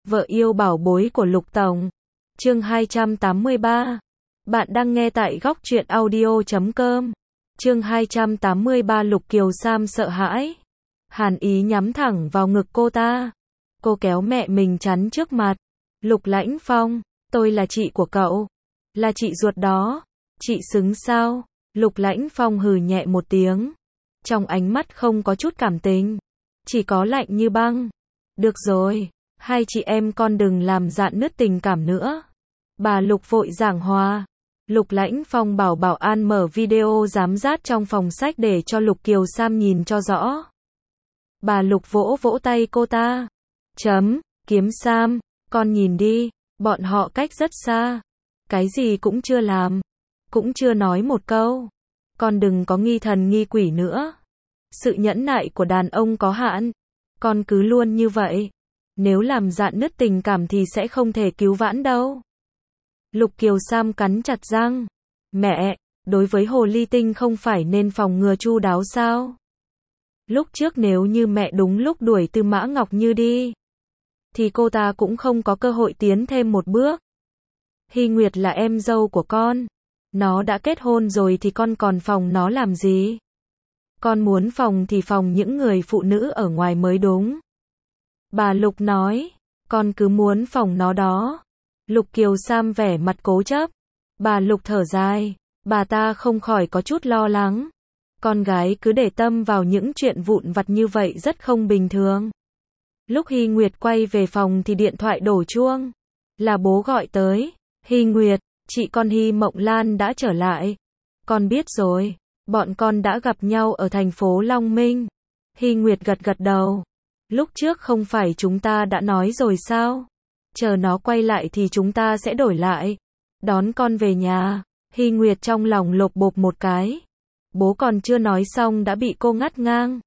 Vợ yêu bảo bối của Lục Tổng. Chương 283. Bạn đang nghe tại góc truyện audio.com. Chương 283 Lục Kiều Sam sợ hãi. Hàn Ý nhắm thẳng vào ngực cô ta. Cô kéo mẹ mình chắn trước mặt. Lục Lãnh Phong, tôi là chị của cậu. Là chị ruột đó. Chị xứng sao? Lục Lãnh Phong hừ nhẹ một tiếng. Trong ánh mắt không có chút cảm tình. Chỉ có lạnh như băng. Được rồi, hai chị em con đừng làm rạn nứt tình cảm nữa. Bà Lục vội giảng hòa. Lục Lãnh Phong bảo bảo an mở video giám sát trong phòng sách để cho Lục Kiều Sam nhìn cho rõ. Bà Lục vỗ vỗ tay cô ta. Kiếm Sam, con nhìn đi, bọn họ cách rất xa. Cái gì cũng chưa làm. Cũng chưa nói một câu. Con đừng có nghi thần nghi quỷ nữa. Sự nhẫn nại của đàn ông có hạn. Con cứ luôn như vậy. Nếu làm rạn nứt tình cảm thì sẽ không thể cứu vãn đâu. Lục Kiều Sam cắn chặt răng. Mẹ, đối với hồ ly tinh không phải nên phòng ngừa chu đáo sao? Lúc trước nếu như mẹ đúng lúc đuổi Tư Mã Ngọc Như đi, thì cô ta cũng không có cơ hội tiến thêm một bước. Hy Nguyệt là em dâu của con. Nó đã kết hôn rồi thì con còn phòng nó làm gì? Con muốn phòng thì phòng những người phụ nữ ở ngoài mới đúng. Bà Lục nói, con cứ muốn phòng nó đó. Lục Kiều Sam vẻ mặt cố chấp. Bà Lục thở dài, bà ta không khỏi có chút lo lắng. Con gái cứ để tâm vào những chuyện vụn vặt như vậy rất không bình thường. Lúc Hy Nguyệt quay về phòng thì điện thoại đổ chuông. Là bố gọi tới. Hy Nguyệt, chị con Hy Mộng Lan đã trở lại. Con biết rồi, bọn con đã gặp nhau ở thành phố Long Minh. Hy Nguyệt gật gật đầu. Lúc trước không phải chúng ta đã nói rồi sao? Chờ nó quay lại thì chúng ta sẽ đổi lại. Đón con về nhà. Hy Nguyệt trong lòng lột bột một cái. Bố còn chưa nói xong đã bị cô ngắt ngang.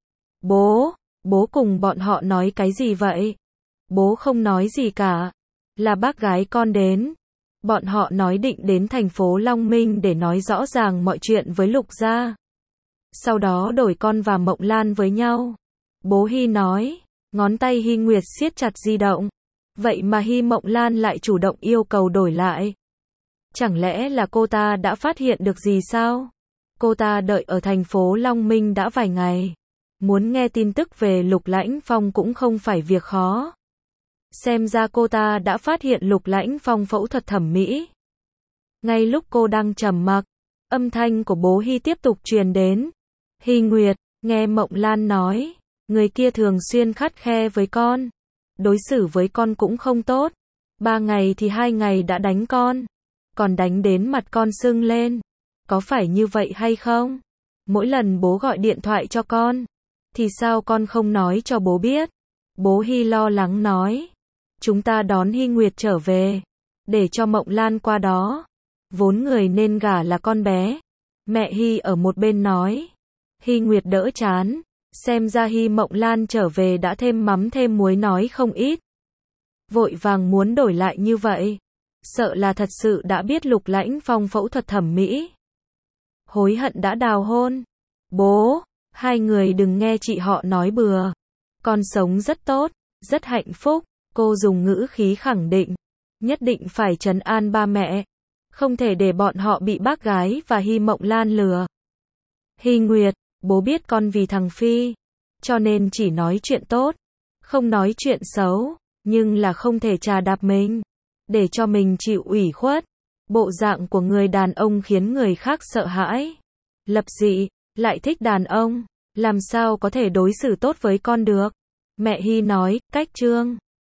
Bố cùng bọn họ nói cái gì vậy? Bố không nói gì cả. Là bác gái con đến. Bọn họ nói định đến thành phố Long Minh để nói rõ ràng mọi chuyện với Lục gia. Sau đó đổi con và Mộng Lan với nhau. Bố Hy nói. Ngón tay Hy Nguyệt siết chặt di động. Vậy mà Hy Mộng Lan lại chủ động yêu cầu đổi lại. Chẳng lẽ là cô ta đã phát hiện được gì sao? Cô ta đợi ở thành phố Long Minh đã vài ngày. Muốn nghe tin tức về Lục Lãnh Phong cũng không phải việc khó. Xem ra cô ta đã phát hiện Lục Lãnh Phong phẫu thuật thẩm mỹ. Ngay lúc cô đang trầm mặc, âm thanh của bố Hy tiếp tục truyền đến. Hy Nguyệt, nghe Mộng Lan nói, người kia thường xuyên khắt khe với con. Đối xử với con cũng không tốt. 3 ngày thì 2 ngày đã đánh con. Còn đánh đến mặt con sưng lên. Có phải như vậy hay không? Mỗi lần bố gọi điện thoại cho con, thì sao con không nói cho bố biết? Bố Hy lo lắng nói. Chúng ta đón Hy Nguyệt trở về. Để cho Mộng Lan qua đó. Vốn người nên gả là con bé. Mẹ Hy ở một bên nói. Hy Nguyệt đỡ chán. Xem ra Hy Mộng Lan trở về đã thêm mắm thêm muối nói không ít. Vội vàng muốn đổi lại như vậy. Sợ là thật sự đã biết Lục Lãnh Phong phẫu thuật thẩm mỹ. Hối hận đã đào hôn. Bố, hai người đừng nghe chị họ nói bừa. Con sống rất tốt, rất hạnh phúc. Cô dùng ngữ khí khẳng định. Nhất định phải trấn an ba mẹ. Không thể để bọn họ bị bác gái và Hy Mộng Lan lừa. Hy Nguyệt, bố biết con vì thằng Phi. Cho nên chỉ nói chuyện tốt. Không nói chuyện xấu. Nhưng là không thể chà đạp mình. Để cho mình chịu ủy khuất. Bộ dạng của người đàn ông khiến người khác sợ hãi. Lập dị, lại thích đàn ông. Làm sao có thể đối xử tốt với con được? Mẹ Hy nói, cách trương.